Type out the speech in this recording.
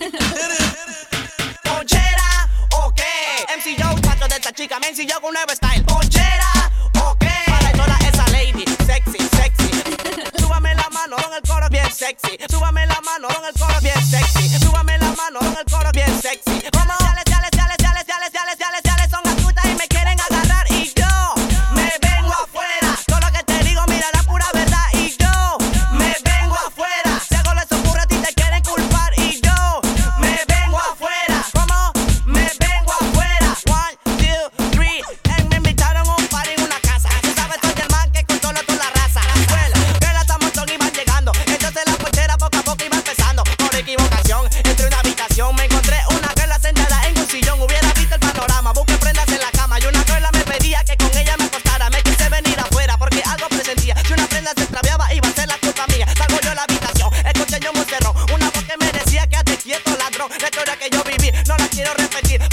Ponchera, ok. MC Joe, chacho de esta chica, me ensilló con un nuevo style. Ponchera, ok. Para toda esa lady, sexy, sexy. Súbame la mano con el coro bien sexy. Súbame la mano con el coro bien sexy. Súbame la mano con el coro bien sexy. Vamos, yales, son astutas y me quieren agarrar y yo me vengo afuera. Todo lo que te digo, mira la pura verdad y yo me vengo afuera. Si algo les ocurre a ti te quieren culpar y yo me vengo afuera. ¿Cómo? Me vengo afuera. 1, 2, 3. Me invitaron a un party en una casa. Tú sabes, soy el man que controla toda la raza. Escuela, que las Amazon iban llegando. Entonces la ponchera poco a poco iba empezando. Por equivocación, entré en una habitación. Me encontré una girl sentada en un sillón. Hubiera visto el panorama, busqué prendas en la cama. Y una girl me pedía que con ella me acostara. Me quise venir afuera porque algo presentía. Si una prenda se extraviaba iba a ser la culpa mía. Salgo yo a la habitación, escuché yo un cerrón. Una voz que me decía quédate quieto, ladrón. La historia que yo viví no la quiero repetir.